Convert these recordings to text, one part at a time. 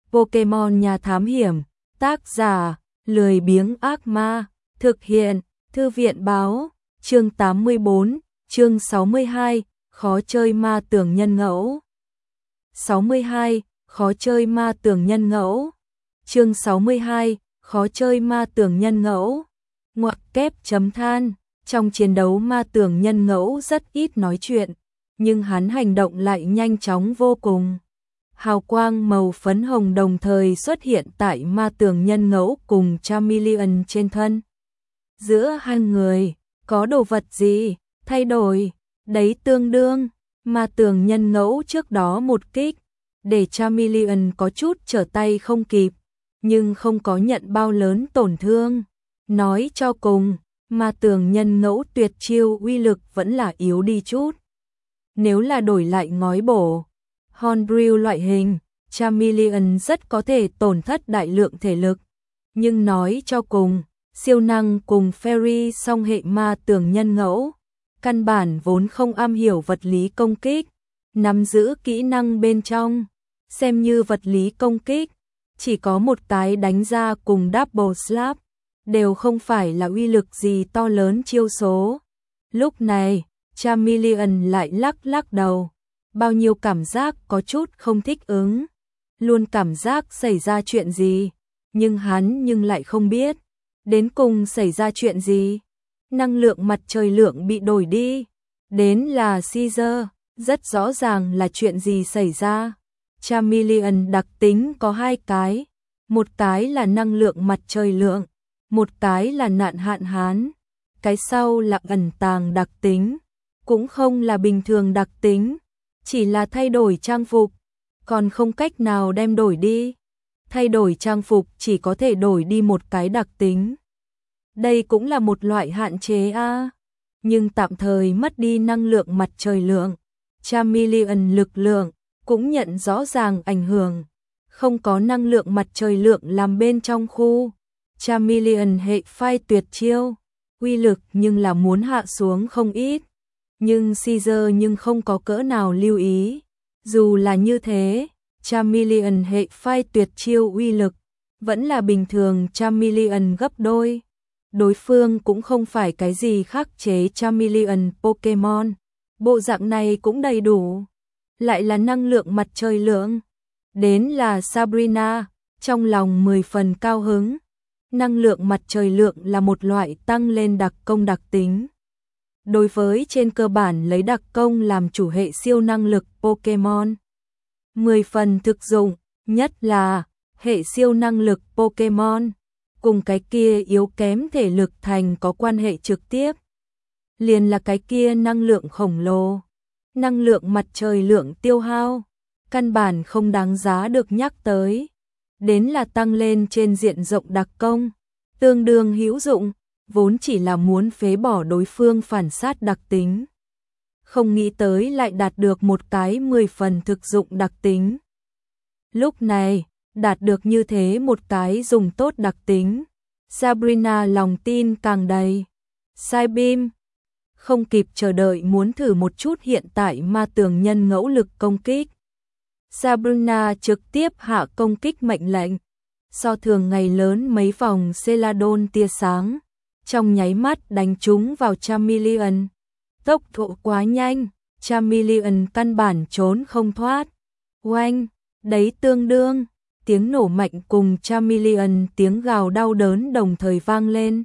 Pokemon nhà thám hiểm, tác giả, lười biếng ác ma, thực hiện, thư viện báo, chương 84, chương 62, khó chơi ma tưởng nhân ngẫu. 62, khó chơi ma tưởng nhân ngẫu. Chương 62, khó chơi ma tưởng nhân ngẫu. Ngoặc kép chấm than, trong chiến đấu ma tưởng nhân ngẫu rất ít nói chuyện, nhưng hắn hành động lại nhanh chóng vô cùng. Hào quang màu phấn hồng đồng thời xuất hiện tại ma tưởng nhân ngẫu cùng Charmeleon trên thân. Giữa hai người, có đồ vật gì thay đổi, đấy tương đương, ma tưởng nhân ngẫu trước đó một kích, để Charmeleon có chút trở tay không kịp, nhưng không có nhận bao lớn tổn thương. Nói cho cùng, ma tưởng nhân ngẫu tuyệt chiêu uy lực vẫn là yếu đi chút. Nếu là đổi lại ngói bổ, Hornbill loại hình, Charmeleon rất có thể tổn thất đại lượng thể lực. Nhưng nói cho cùng, siêu năng cùng Fairy song hệ ma tưởng nhân ngẫu, căn bản vốn không am hiểu vật lý công kích, nắm giữ kỹ năng bên trong, xem như vật lý công kích, chỉ có một cái đánh ra cùng double slap, đều không phải là uy lực gì to lớn chiêu số. Lúc này, Charmeleon lại lắc đầu, bao nhiêu cảm giác có chút không thích ứng, luôn cảm giác xảy ra chuyện gì, nhưng hắn lại không biết, đến cùng xảy ra chuyện gì. Năng lượng mặt trời lượng bị đổi đi, đến là Caesar, rất rõ ràng là chuyện gì xảy ra. Charmeleon đặc tính có hai cái, một cái là năng lượng mặt trời lượng, một cái là nạn hạn hán, cái sau là ẩn tàng đặc tính, cũng không là bình thường đặc tính, chỉ là thay đổi trang phục, còn không cách nào đem đổi đi. Thay đổi trang phục chỉ có thể đổi đi một cái đặc tính. Đây cũng là một loại hạn chế a, nhưng tạm thời mất đi năng lượng mặt trời lượng, Charmeleon lực lượng cũng nhận rõ ràng ảnh hưởng, không có năng lượng mặt trời lượng làm bên trong khu. Charmeleon hệ phai tuyệt chiêu, uy lực nhưng là muốn hạ xuống không ít, nhưng Caesar không có cỡ nào lưu ý. Dù là như thế, Charmeleon hệ phai tuyệt chiêu uy lực vẫn là bình thường Charmeleon gấp đôi. Đối phương cũng không phải cái gì khắc chế Charmeleon Pokemon, bộ dạng này cũng đầy đủ, lại là năng lượng mặt trời lượng. Đến là Sabrina, trong lòng 10 phần cao hứng. Năng lượng mặt trời lượng là một loại tăng lên đặc công đặc tính. Đối với trên cơ bản lấy đặc công làm chủ hệ siêu năng lực Pokemon, 10 phần thực dụng, nhất là hệ siêu năng lực Pokemon cùng cái kia yếu kém thể lực thành có quan hệ trực tiếp. Liền là cái kia năng lượng khổng lồ, năng lượng mặt trời lượng tiêu hao, căn bản không đáng giá được nhắc tới. Đến là tăng lên trên diện rộng đặc công, tương đương hữu dụng, vốn chỉ là muốn phế bỏ đối phương phản sát đặc tính. Không nghĩ tới lại đạt được một cái 10 phần thực dụng đặc tính. Lúc này, đạt được như thế một cái dùng tốt đặc tính, Sabrina lòng tin càng đầy. Psybeam, không kịp chờ đợi muốn thử một chút hiện tại ma tưởng nhân ngẫu lực công kích. Sabrina trực tiếp hạ công kích mệnh lệnh, so thường ngày lớn mấy vòng Celadon tia sáng, trong nháy mắt đánh trúng vào Charmeleon. Tốc độ quá nhanh, Charmeleon căn bản trốn không thoát. Oanh, đấy tương đương, tiếng nổ mạnh cùng Charmeleon tiếng gào đau đớn đồng thời vang lên.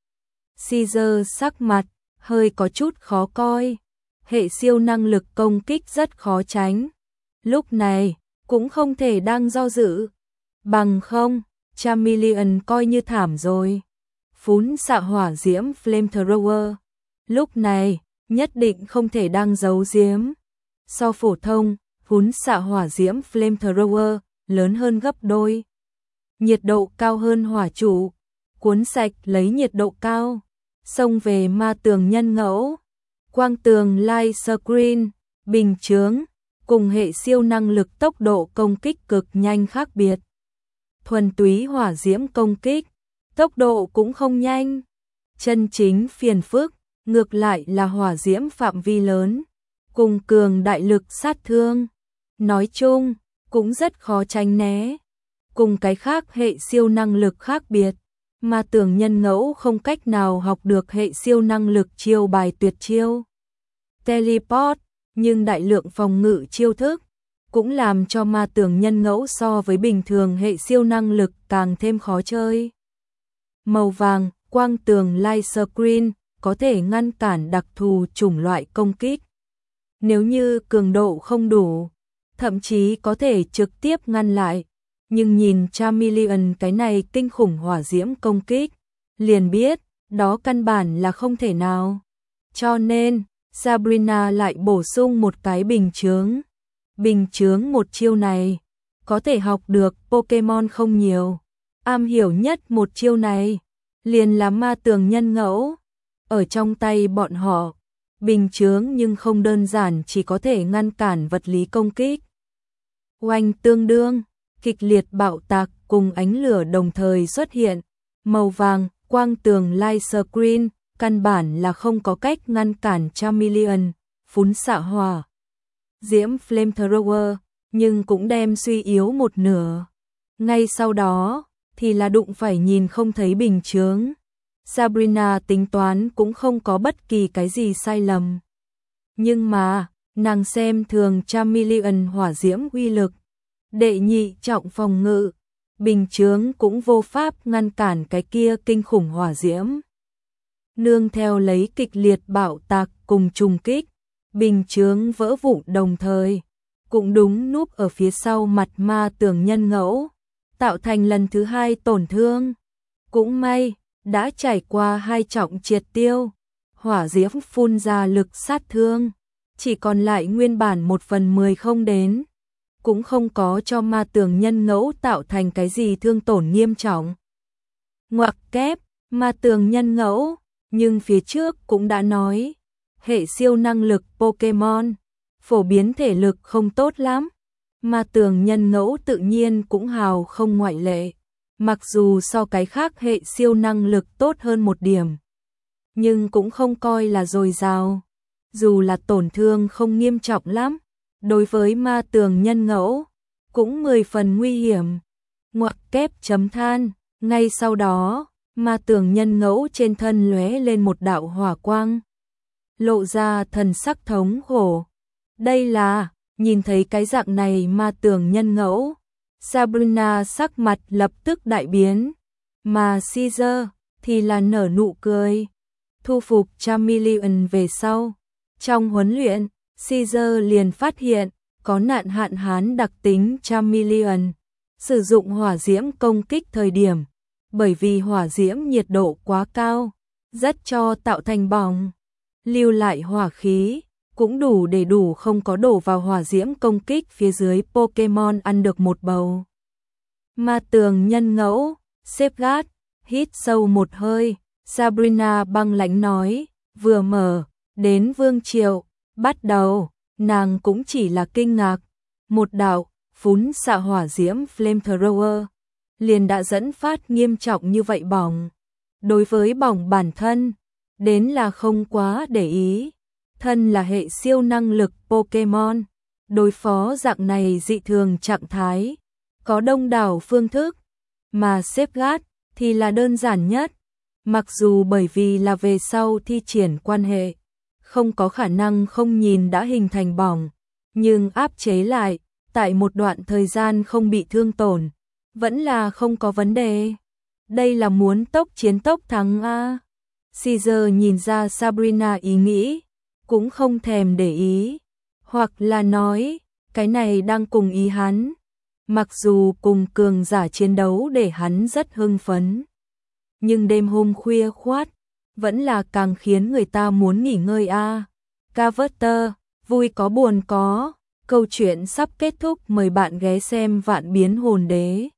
Caesar sắc mặt hơi có chút khó coi, hệ siêu năng lực công kích rất khó tránh. Lúc này, cũng không thể đang do dự, bằng không, Charmeleon coi như thảm rồi. Phún xạ hỏa diễm Flamethrower, lúc này, nhất định không thể đang giấu giếm. So phổ thông, phún xạ hỏa diễm Flamethrower lớn hơn gấp đôi. Nhiệt độ cao hơn hỏa trụ, cuốn sạch lấy nhiệt độ cao, xông về ma tường nhân ngẫu. Quang tường light screen, bình chướng, cùng hệ siêu năng lực tốc độ công kích cực nhanh khác biệt. Thuần túy hỏa diễm công kích, tốc độ cũng không nhanh. Chân chính phiền phức, ngược lại là hỏa diễm phạm vi lớn, cùng cường đại lực sát thương. Nói chung, cũng rất khó tránh né. Cùng cái khác hệ siêu năng lực khác biệt, Ma Tường Nhân Ngẫu không cách nào học được hệ siêu năng lực chiêu bài tuyệt chiêu Teleport, nhưng đại lượng phòng ngự chiêu thức cũng làm cho Ma Tường Nhân Ngẫu so với bình thường hệ siêu năng lực càng thêm khó chơi. Màu vàng, quang tường light screen, có thể ngăn cản đặc thù chủng loại công kích. Nếu như cường độ không đủ, thậm chí có thể trực tiếp ngăn lại. Nhưng nhìn Charmeleon cái này kinh khủng hỏa diễm công kích, liền biết, đó căn bản là không thể nào. Cho nên, Sabrina lại bổ sung một cái bình chướng. Bình chướng một chiêu này, có thể học được Pokemon không nhiều. Am hiểu nhất một chiêu này, liền là Ma Tường Nhân Ngẫu. Ở trong tay bọn họ, bình chướng nhưng không đơn giản chỉ có thể ngăn cản vật lý công kích. Oanh tương đương, kịch liệt bạo tạc cùng ánh lửa đồng thời xuất hiện. Màu vàng, quang tường light screen, căn bản là không có cách ngăn cản Charmeleon, phún xạ hỏa diễm flamethrower, nhưng cũng đem suy yếu một nửa. Ngay sau đó, thì là đụng phải nhìn không thấy bình chướng. Sabrina tính toán cũng không có bất kỳ cái gì sai lầm. Nhưng mà, nàng xem thường Charmeleon hỏa diễm uy lực. Đệ nhị trọng phòng ngự, bình chướng cũng vô pháp ngăn cản cái kia kinh khủng hỏa diễm. Nương theo lấy kịch liệt bạo tạc cùng trùng kích, bình chướng vỡ vụn đồng thời, cũng đúng núp ở phía sau mặt Ma Tường Nhân Ngẫu, tạo thành lần thứ hai tổn thương. Cũng may, đã trải qua hai trọng triệt tiêu, hỏa diễm phun ra lực sát thương, chỉ còn lại nguyên bản 1/10 không đến, cũng không có cho Ma Tường Nhân Ngẫu tạo thành cái gì thương tổn nghiêm trọng. Ngoặc kép, Ma Tường Nhân Ngẫu, nhưng phía trước cũng đã nói, hệ siêu năng lực Pokemon, phổ biến thể lực không tốt lắm. Ma Tường Nhân Ngẫu tự nhiên cũng hào không ngoại lệ. Mặc dù so cái khác hệ siêu năng lực tốt hơn một điểm, nhưng cũng không coi là dồi dào. Dù là tổn thương không nghiêm trọng lắm, đối với Ma Tường Nhân Ngẫu, cũng 10 phần nguy hiểm. Ngoặc kép chấm than, ngay sau đó, Ma Tường Nhân Ngẫu trên thân lóe lên một đạo hỏa quang, lộ ra thần sắc thống khổ. Đây là, nhìn thấy cái dạng này Ma Tường Nhân Ngẫu, Sabrina sắc mặt lập tức đại biến, mà Caesar thì là nở nụ cười. Thu phục Charmeleon về sau, trong huấn luyện, Caesar liền phát hiện có nạn hạn hán đặc tính Charmeleon, sử dụng hỏa diễm công kích thời điểm, bởi vì hỏa diễm nhiệt độ quá cao, rất cho tạo thành bỏng, lưu lại hỏa khí, cũng đủ không có đổ vào hỏa diễm công kích phía dưới Pokemon ăn được một bầu. Ma Tường Nhân Ngẫu, Safeguard, hít sâu một hơi, Sabrina băng lãnh nói, vừa mở, đến vương triều, bắt đầu, nàng cũng chỉ là kinh ngạc, một đạo, phún xạ hỏa diễm flamethrower, liền đã dẫn phát nghiêm trọng như vậy bỏng. Đối với bỏng bản thân, đến là không quá để ý. Thân là hệ siêu năng lực Pokemon, đối phó dạng này dị thường trạng thái, có đông đảo phương thức, mà Safeguard thì là đơn giản nhất. Mặc dù bởi vì là về sau thi triển quan hệ, không có khả năng không nhìn đã hình thành bỏng, nhưng áp chế lại, tại một đoạn thời gian không bị thương tổn, vẫn là không có vấn đề. Đây là muốn tốc chiến tốc thắng a. Caesar nhìn ra Sabrina ý nghĩ, cũng không thèm để ý, hoặc là nói, cái này đang cùng ý hắn. Mặc dù cùng cường giả chiến đấu để hắn rất hưng phấn, nhưng đêm hôm khuya khoát, vẫn là càng khiến người ta muốn nghỉ ngơi a. Carver, vui có buồn có, câu chuyện sắp kết thúc, mời bạn ghé xem Vạn Biến Hồn Đế.